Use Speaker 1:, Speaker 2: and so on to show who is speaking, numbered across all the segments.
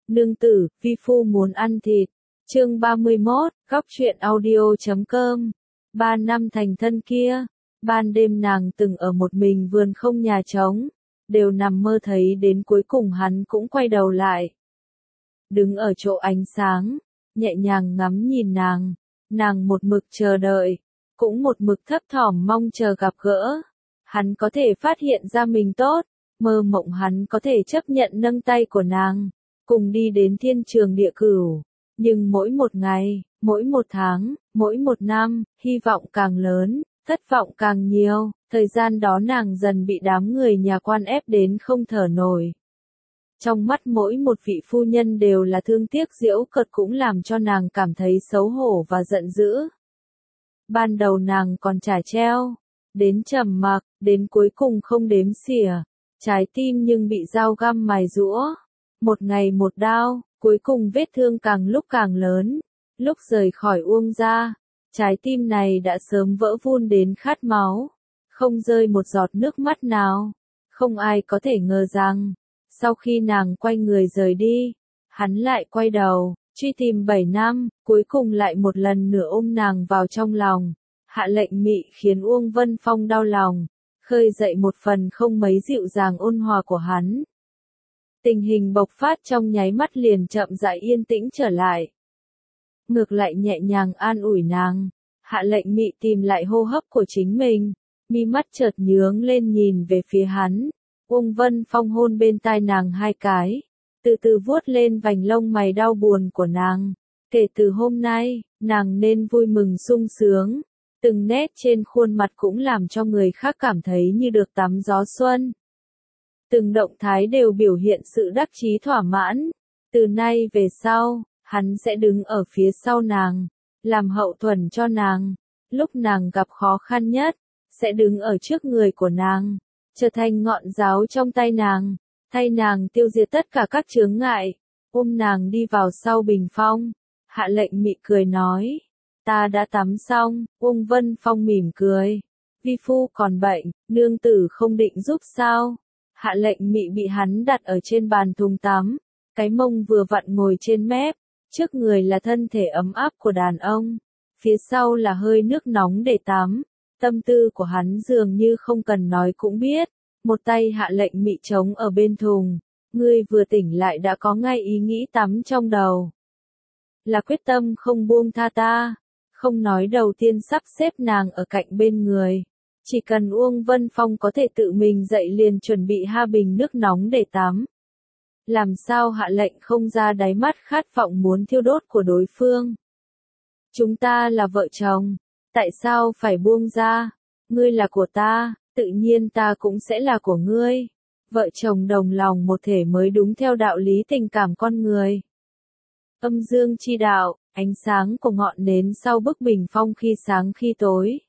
Speaker 1: Nương tử, vi phu muốn ăn thịt. Chương 31, góc truyện audio.com. 3 năm thành thân kia, ban đêm nàng từng ở một mình vườn không nhà trống, đều nằm mơ thấy đến cuối cùng hắn cũng quay đầu lại. Đứng ở chỗ ánh sáng, nhẹ nhàng ngắm nhìn nàng một mực chờ đợi, cũng một mực thấp thỏm mong chờ gặp gỡ. Hắn có thể phát hiện ra mình tốt, mơ mộng hắn có thể chấp nhận nâng tay của nàng, cùng đi đến thiên trường địa cửu. Nhưng mỗi một ngày, mỗi một tháng, mỗi một năm, hy vọng càng lớn, thất vọng càng nhiều, thời gian đó nàng dần bị đám người nhà quan ép đến không thở nổi. Trong mắt mỗi một vị phu nhân đều là thương tiếc giễu cợt, cũng làm cho nàng cảm thấy xấu hổ và giận dữ. Ban đầu nàng còn chả treo, đến trầm mặc, đến cuối cùng không đếm xỉa, trái tim nhưng bị dao găm mài giũa. Một ngày một đao, cuối cùng vết thương càng lúc càng lớn. Lúc rời khỏi Uông gia, trái tim này đã sớm vỡ vun đến khát máu, không rơi một giọt nước mắt nào. Không ai có thể ngờ rằng, sau khi nàng quay người rời đi, hắn lại quay đầu, truy tìm 7 năm, cuối cùng lại một lần nữa ôm nàng vào trong lòng. Hạ lệnh mị khiến Uông Vân Phong đau lòng, khơi dậy một phần không mấy dịu dàng ôn hòa của hắn. Tình hình bộc phát trong nháy mắt liền chậm rãi yên tĩnh trở lại. Ngược lại nhẹ nhàng an ủi nàng, hạ lệnh mị tìm lại hô hấp của chính mình, mi mắt chợt nhướng lên nhìn về phía hắn. Uông Vân Phong hôn bên tai nàng 2 cái, từ từ vuốt lên vành lông mày đau buồn của nàng. Kể từ hôm nay, nàng nên vui mừng sung sướng, từng nét trên khuôn mặt cũng làm cho người khác cảm thấy như được tắm gió xuân. Từng động thái đều biểu hiện sự đắc chí thỏa mãn. Từ nay về sau, hắn sẽ đứng ở phía sau nàng, làm hậu thuẫn cho nàng. Lúc nàng gặp khó khăn nhất, sẽ đứng ở trước người của nàng, trở thành ngọn giáo trong tay nàng, thay nàng tiêu diệt tất cả các chướng ngại. Ôm nàng đi vào sau bình phong, hạ lệnh mị cười nói, ta đã tắm xong. Uông Vân Phong mỉm cười, vi phu còn bệnh, nương tử không định giúp sao? Hạ lệnh mị bị hắn đặt ở trên bàn thùng tắm, cái mông vừa vặn ngồi trên mép, trước người là thân thể ấm áp của đàn ông, phía sau là hơi nước nóng để tắm. Tâm tư của hắn dường như không cần nói cũng biết. Một tay hạ lệnh mị trống ở bên thùng, ngươi vừa tỉnh lại đã có ngay ý nghĩ tắm trong đầu. Là quyết tâm không buông tha ta, không nói đầu tiên sắp xếp nàng ở cạnh bên người. Chỉ cần Uông Vân Phong có thể tự mình dậy liền chuẩn bị 2 bình nước nóng để tắm. Làm sao hạ lệnh không ra đáy mắt khát vọng muốn thiêu đốt của đối phương. Chúng ta là vợ chồng, tại sao phải buông ra? Ngươi là của ta, tự nhiên ta cũng sẽ là của ngươi. Vợ chồng đồng lòng một thể mới đúng theo đạo lý tình cảm con người. Âm dương chi đạo, ánh sáng của ngọn nến sau bức bình phong khi sáng khi tối,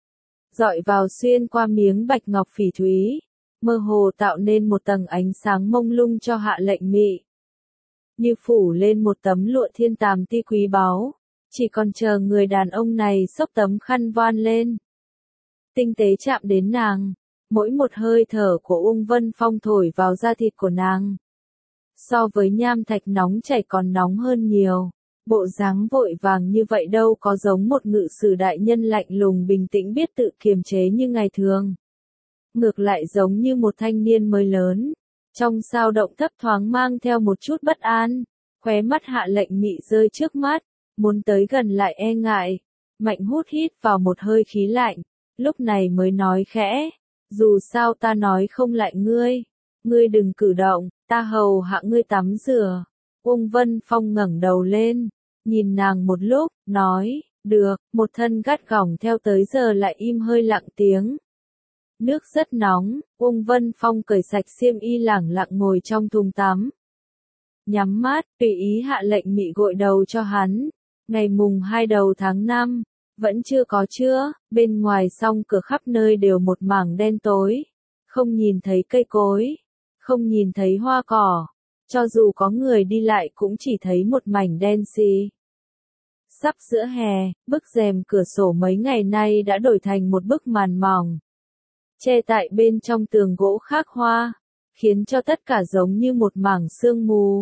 Speaker 1: dọi vào xuyên qua miếng bạch ngọc phỉ thúy, mơ hồ tạo nên một tầng ánh sáng mông lung cho hạ lệnh mị. Như phủ lên một tấm lụa thiên tàm ti quý báu, chỉ còn chờ người đàn ông này xốc tấm khăn voan lên. Tinh tế chạm đến nàng, mỗi một hơi thở của Uông Vân Phong thổi vào da thịt của nàng. So với nham thạch nóng chảy còn nóng hơn nhiều. Bộ dáng vội vàng như vậy đâu có giống một ngự sử đại nhân lạnh lùng bình tĩnh biết tự kiềm chế như ngày thường. Ngược lại giống như một thanh niên mới lớn, trong sao động thấp thoáng mang theo một chút bất an. Khóe mắt hạ lệnh mị rơi trước mắt, muốn tới gần lại e ngại. Mạnh hít vào một hơi khí lạnh, lúc này mới nói khẽ, dù sao ta nói không lại ngươi đừng cử động, ta hầu hạ ngươi tắm rửa. Uông Vân Phong ngẩng đầu lên, nhìn nàng một lúc, nói, được. Một thân gắt gỏng theo tới giờ lại im hơi lặng tiếng. Nước rất nóng, Uông Vân Phong cởi sạch xiêm y lẳng lặng ngồi trong thùng tắm. Nhắm mắt, tùy ý hạ lệnh mị gội đầu cho hắn. Ngày mùng 2 đầu tháng 5, vẫn chưa có trưa, bên ngoài song cửa khắp nơi đều một mảng đen tối. Không nhìn thấy cây cối, không nhìn thấy hoa cỏ. Cho dù có người đi lại cũng chỉ thấy một mảnh đen xì. Sắp giữa hè, bức rèm cửa sổ mấy ngày nay đã đổi thành một bức màn mỏng. Che tại bên trong tường gỗ khắc hoa, khiến cho tất cả giống như một mảng sương mù.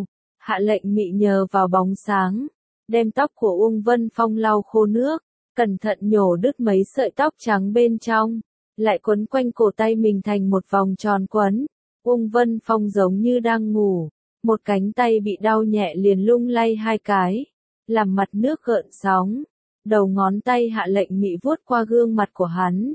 Speaker 1: Hạ lệnh mị nhờ vào bóng sáng, đem tóc của Uông Vân Phong lau khô nước, cẩn thận nhổ đứt mấy sợi tóc trắng bên trong, lại quấn quanh cổ tay mình thành một vòng tròn quấn. Uông Vân Phong giống như đang ngủ, một cánh tay bị đau nhẹ liền lung lay hai cái, làm mặt nước gợn sóng, đầu ngón tay hạ lệnh mị vuốt qua gương mặt của hắn.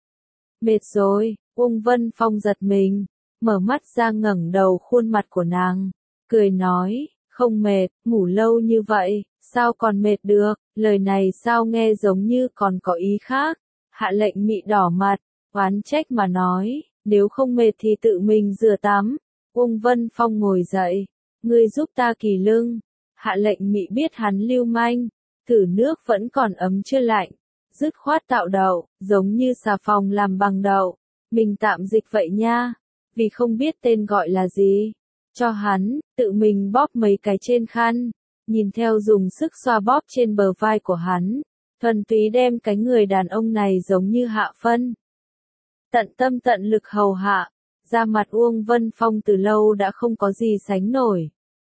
Speaker 1: Mệt rồi, Uông Vân Phong giật mình, mở mắt ra ngẩng đầu khuôn mặt của nàng, cười nói, không mệt, ngủ lâu như vậy, sao còn mệt được, lời này sao nghe giống như còn có ý khác. Hạ lệnh mị đỏ mặt, oán trách mà nói, nếu không mệt thì tự mình rửa tắm. Uông Vân Phong ngồi dậy, ngươi giúp ta kỳ lưng. Hạ lệnh mị biết hắn lưu manh, thử nước vẫn còn ấm chưa lạnh, dứt khoát tạo đậu, giống như xà phòng làm bằng đậu. Mình tạm dịch vậy nha, vì không biết tên gọi là gì. Cho hắn, tự mình bóp mấy cái trên khăn, nhìn theo dùng sức xoa bóp trên bờ vai của hắn, thuần túy đem cái người đàn ông này giống như hạ phân. Tận tâm tận lực hầu hạ, da mặt Uông Vân Phong từ lâu đã không có gì sánh nổi.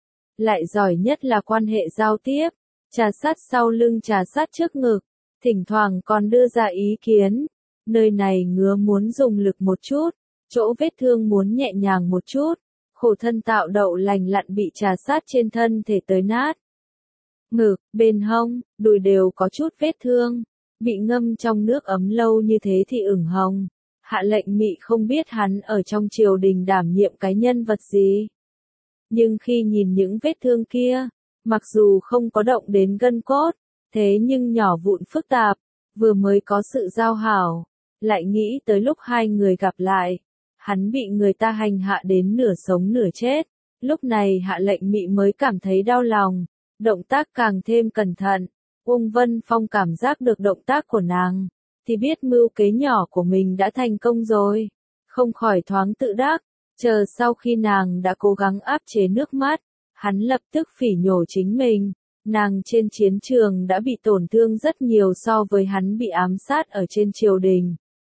Speaker 1: Lại giỏi nhất là quan hệ giao tiếp, trà sát sau lưng trà sát trước ngực, thỉnh thoảng còn đưa ra ý kiến. Nơi này ngứa muốn dùng lực một chút, chỗ vết thương muốn nhẹ nhàng một chút, khổ thân tạo đậu lành lặn bị trà sát trên thân thể tới nát. Ngực, bên hông, đùi đều có chút vết thương, bị ngâm trong nước ấm lâu như thế thì ửng hồng. Hạ lệnh mị không biết hắn ở trong triều đình đảm nhiệm cái nhân vật gì. Nhưng khi nhìn những vết thương kia, mặc dù không có động đến gân cốt, thế nhưng nhỏ vụn phức tạp, vừa mới có sự giao hảo, lại nghĩ tới lúc hai người gặp lại, hắn bị người ta hành hạ đến nửa sống nửa chết, lúc này hạ lệnh mị mới cảm thấy đau lòng, động tác càng thêm cẩn thận. Uông Vân Phong cảm giác được động tác của nàng, thì biết mưu kế nhỏ của mình đã thành công rồi, không khỏi thoáng tự đắc. Chờ sau khi nàng đã cố gắng áp chế nước mắt, hắn lập tức phỉ nhổ chính mình. Nàng trên chiến trường đã bị tổn thương rất nhiều so với hắn bị ám sát ở trên triều đình.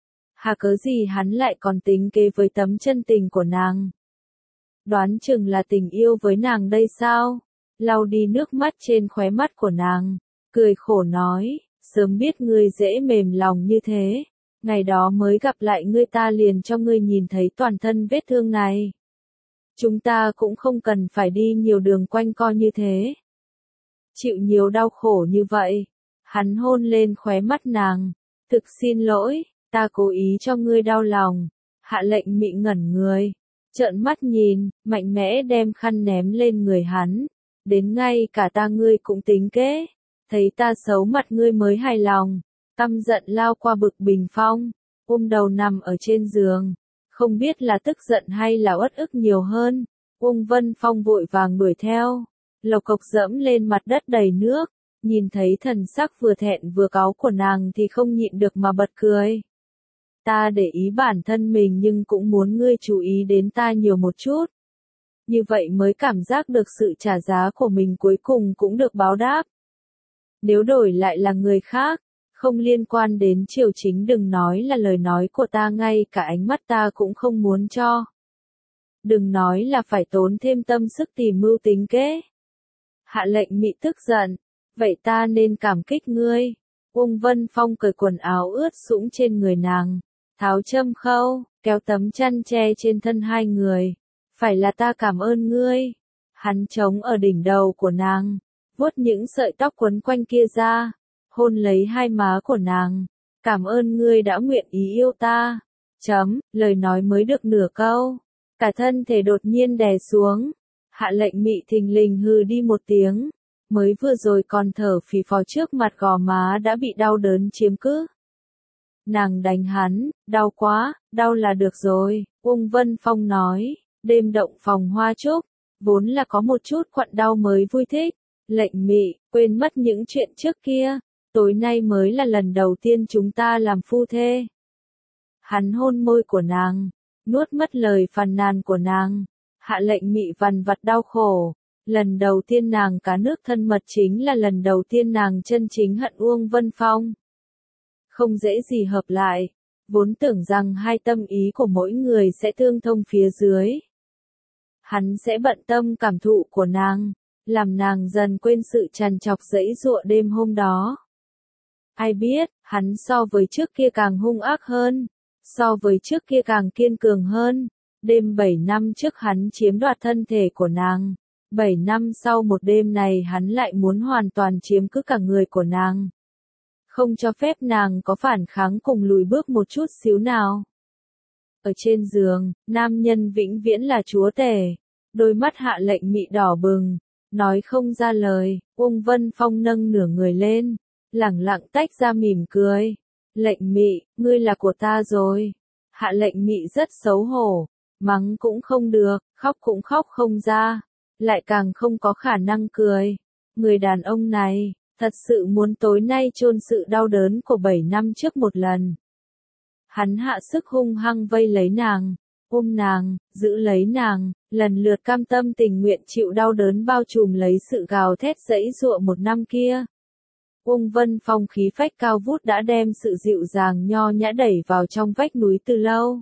Speaker 1: Hà cớ gì hắn lại còn tính kế với tấm chân tình của nàng? Đoán chừng là tình yêu với nàng đây sao? Lau đi nước mắt trên khóe mắt của nàng, cười khổ nói, sớm biết ngươi dễ mềm lòng như thế, ngày đó mới gặp lại ngươi ta liền cho ngươi nhìn thấy toàn thân vết thương này. Chúng ta cũng không cần phải đi nhiều đường quanh co như thế. Chịu nhiều đau khổ như vậy. Hắn hôn lên khóe mắt nàng. Thực xin lỗi, ta cố ý cho ngươi đau lòng. Hạ lệnh mị ngẩn người, trợn mắt nhìn, mạnh mẽ đem khăn ném lên người hắn. Đến ngay cả ta ngươi cũng tính kế. Thấy ta xấu mặt ngươi mới hài lòng. Căm giận lao qua bực bình phong, ôm đầu nằm ở trên giường. Không biết là tức giận hay là uất ức nhiều hơn. Uông Vân Phong vội vàng đuổi theo, lộc cộc dẫm lên mặt đất đầy nước, nhìn thấy thần sắc vừa thẹn vừa cáu của nàng thì không nhịn được mà bật cười. Ta để ý bản thân mình nhưng cũng muốn ngươi chú ý đến ta nhiều một chút. Như vậy mới cảm giác được sự trả giá của mình cuối cùng cũng được báo đáp. Nếu đổi lại là người khác, không liên quan đến triều chính đừng nói là lời nói của ta ngay cả ánh mắt ta cũng không muốn cho. Đừng nói là phải tốn thêm tâm sức tìm mưu tính kế. Hạ lệnh mị tức giận, vậy ta nên cảm kích ngươi. Uông Vân Phong cởi quần áo ướt sũng trên người nàng, tháo châm khâu, kéo tấm chăn che trên thân hai người. Phải là ta cảm ơn ngươi. Hắn chống ở đỉnh đầu của nàng, vuốt những sợi tóc quấn quanh kia ra, hôn lấy hai má của nàng. Cảm ơn ngươi đã nguyện ý yêu ta. Lời nói mới được nửa câu, cả thân thể đột nhiên đè xuống. Hạ lệnh mị thình lình hừ đi một tiếng, mới vừa rồi còn thở phì phò trước mặt gò má đã bị đau đớn chiếm cứ. Nàng đánh hắn, đau quá, đau là được rồi. Uông Vân Phong nói, đêm động phòng hoa trúc, vốn là có một chút quặn đau mới vui thích. Lệnh mị, quên mất những chuyện trước kia, tối nay mới là lần đầu tiên chúng ta làm phu thê. Hắn hôn môi của nàng, nuốt mất lời phàn nàn của nàng. Hạ lệnh mị vằn vặt đau khổ. Lần đầu tiên nàng cá nước thân mật chính là lần đầu tiên nàng chân chính hận Uông Vân Phong. Không dễ gì hợp lại, vốn tưởng rằng hai tâm ý của mỗi người sẽ tương thông phía dưới. Hắn sẽ bận tâm cảm thụ của nàng, làm nàng dần quên sự trằn trọc giãy giụa đêm hôm đó. Ai biết, hắn so với trước kia càng hung ác hơn, so với trước kia càng kiên cường hơn. Đêm 7 năm trước hắn chiếm đoạt thân thể của nàng, 7 năm sau một đêm này hắn lại muốn hoàn toàn chiếm cứ cả người của nàng. Không cho phép nàng có phản kháng cùng lùi bước một chút xíu nào. Ở trên giường, nam nhân vĩnh viễn là chúa tể. Đôi mắt Hạ Lệnh Mị đỏ bừng, nói không ra lời. Uông Vân Phong nâng nửa người lên, lẳng lặng tách ra mỉm cười. Lệnh Mị, ngươi là của ta rồi. Hạ Lệnh Mị rất xấu hổ, mắng cũng không được, khóc cũng khóc không ra, lại càng không có khả năng cười. Người đàn ông này, thật sự muốn tối nay chôn sự đau đớn của 7 năm trước một lần. Hắn hạ sức hung hăng vây lấy nàng, ôm nàng, giữ lấy nàng, lần lượt cam tâm tình nguyện chịu đau đớn bao trùm lấy sự gào thét giãy giụa một năm kia. Uông Vân Phong khí phách cao vút đã đem sự dịu dàng nho nhã đẩy vào trong vách núi từ lâu.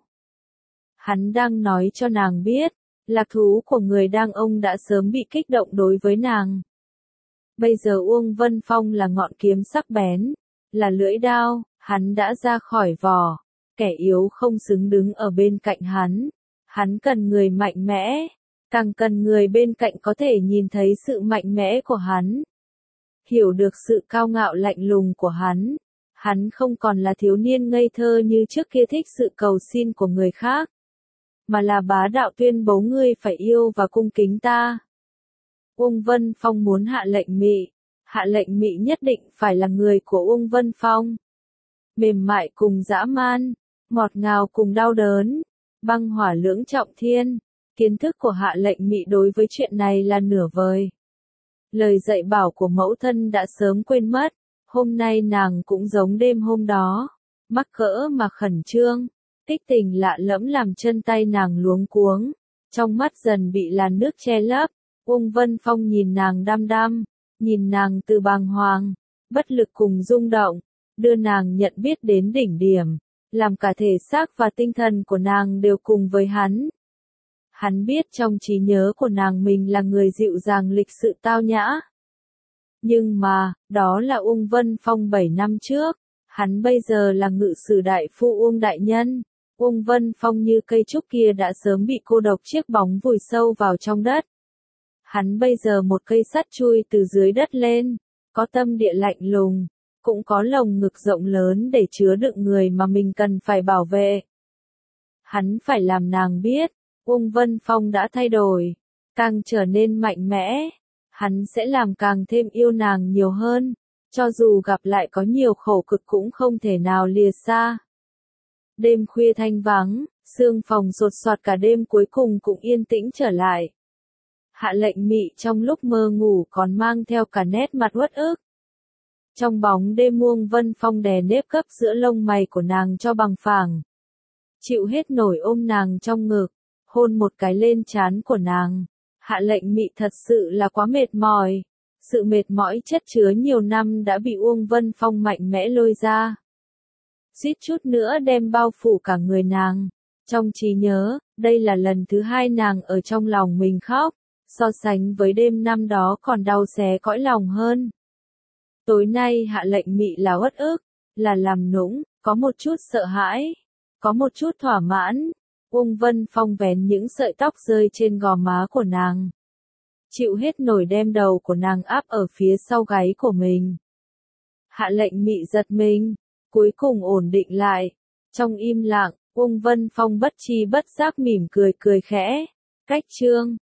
Speaker 1: Hắn đang nói cho nàng biết, lạc thú của người đàn ông đã sớm bị kích động đối với nàng. Bây giờ Uông Vân Phong là ngọn kiếm sắc bén, là lưỡi đao, hắn đã ra khỏi vỏ, kẻ yếu không xứng đứng ở bên cạnh hắn. Hắn cần người mạnh mẽ, càng cần người bên cạnh có thể nhìn thấy sự mạnh mẽ của hắn. Hiểu được sự cao ngạo lạnh lùng của hắn. Hắn không còn là thiếu niên ngây thơ như trước kia thích sự cầu xin của người khác, mà là bá đạo tuyên bố ngươi phải yêu và cung kính ta. Uông Vân Phong muốn Hạ Lệnh Mị. Hạ Lệnh Mị nhất định phải là người của Uông Vân Phong. Mềm mại cùng dã man, ngọt ngào cùng đau đớn, băng hỏa lưỡng trọng thiên. Kiến thức của Hạ Lệnh Mị đối với chuyện này là nửa vời. Lời dạy bảo của mẫu thân đã sớm quên mất, hôm nay nàng cũng giống đêm hôm đó, mắc cỡ mà khẩn trương, tích tình lạ lẫm làm chân tay nàng luống cuống, trong mắt dần bị làn nước che lấp. Uông Vân Phong nhìn nàng đăm đăm, nhìn nàng từ bàng hoàng, bất lực cùng rung động, đưa nàng nhận biết đến đỉnh điểm, làm cả thể xác và tinh thần của nàng đều cùng với hắn. Hắn biết trong trí nhớ của nàng mình là người dịu dàng lịch sự tao nhã. Nhưng mà, đó là Uông Vân Phong 7 năm trước, hắn bây giờ là ngự sử đại phu Uông đại nhân. Uông Vân Phong như cây trúc kia đã sớm bị cô độc chiếc bóng vùi sâu vào trong đất. Hắn bây giờ một cây sắt chui từ dưới đất lên, có tâm địa lạnh lùng, cũng có lồng ngực rộng lớn để chứa đựng người mà mình cần phải bảo vệ. Hắn phải làm nàng biết, Uông Vân Phong đã thay đổi, càng trở nên mạnh mẽ, hắn sẽ làm càng thêm yêu nàng nhiều hơn, cho dù gặp lại có nhiều khổ cực cũng không thể nào lìa xa. Đêm khuya thanh vắng, sương phòng sột soạt cả đêm cuối cùng cũng yên tĩnh trở lại. Hạ Lệnh Mị trong lúc mơ ngủ còn mang theo cả nét mặt uất ức. Trong bóng đêm Uông Vân Phong đè nếp gấp giữa lông mày của nàng cho bằng phẳng. Chịu hết nổi ôm nàng trong ngực, hôn một cái lên trán của nàng. Hạ Lệnh Mị thật sự là quá mệt mỏi. Sự mệt mỏi chất chứa nhiều năm đã bị Uông Vân Phong mạnh mẽ lôi ra. Suýt chút nữa đem bao phủ cả người nàng. Trong trí nhớ, đây là lần thứ hai nàng ở trong lòng mình khóc. So sánh với đêm năm đó còn đau xé cõi lòng hơn. Tối nay Hạ Lệnh Mị là uất ức, là làm nũng, có một chút sợ hãi, có một chút thỏa mãn. Uông Vân Phong vén những sợi tóc rơi trên gò má của nàng. Chịu hết nổi đem đầu của nàng áp ở phía sau gáy của mình. Hạ Lệnh Mị giật mình, cuối cùng ổn định lại. Trong im lặng, Uông Vân Phong bất tri bất giác mỉm cười cười khẽ. Cách chương